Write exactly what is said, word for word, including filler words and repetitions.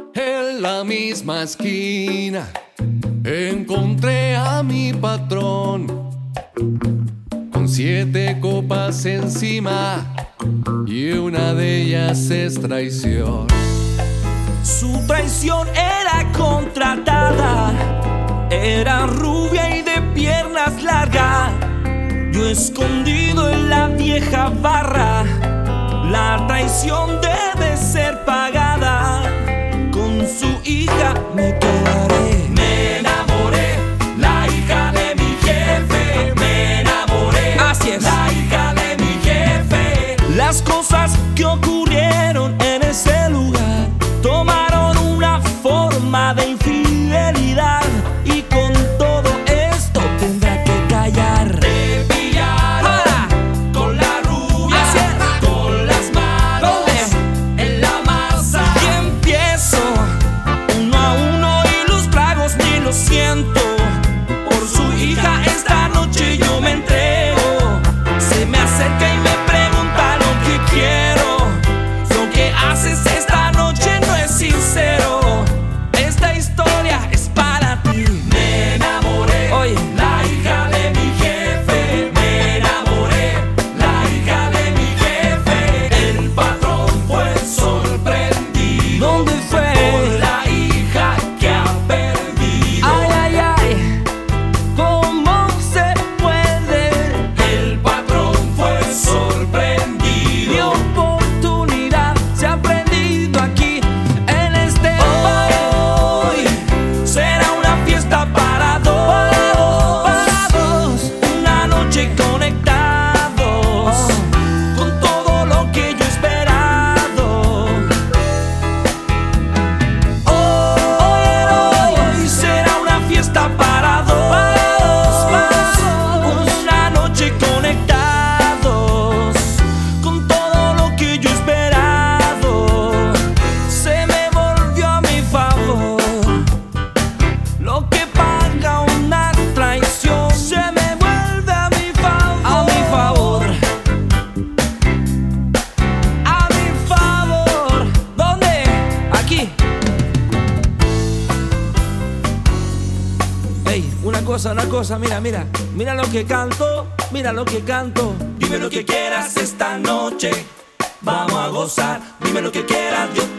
En la misma esquina encontré a mi patrón con siete copas encima y una de ellas es traición. Su traición era contratada, era rubia y de piernas largas. Yo escondido en la vieja barra, la traición debe ser pagada. Con su hija me quedaré. Me enamoré, la hija de mi jefe. Me enamoré, así es, la hija de mi jefe. Las cosas que ocurrieron en ese lugar tomaron una forma de infidelidad, y con todo esto tendrá que callar. Te pillaron ¡Hola! Con la rubia, así es, con las manos ¿dónde? En la masa. Y empiezo uno a uno y los tragos ni lo siento. Por su hija esta noche yo me entrego. Se me acerca y me pregunta lo que quiero. Lo que haces esta noche no es sincero. Esta historia es para ti. Me enamoré, Oye, la hija de mi jefe. Me enamoré, la hija de mi jefe. El patrón fue sorprendido ¿dónde fue? por la hija que ha perdido. Ay, ay, ay, ¿cómo se puede? El patrón fue Mi sorprendido. oportunidad se ha perdido aquí en este hoy. Será una fiesta para dos, para dos. Una noche conectados con todo lo que yo he esperado. Hoy será una fiesta para dos, una noche conectados con todo lo que yo he esperado. Se me volvió a mi favor lo que paga una traición. Se me vuelve a mi favor, a mi favor, a mi favor. ¿Dónde? Aquí. Ey, una cosa, una cosa, mira, mira, mira lo que canto, mira lo que canto. Dime lo que quieras esta noche, vamos a gozar. Dime lo que quieras, yo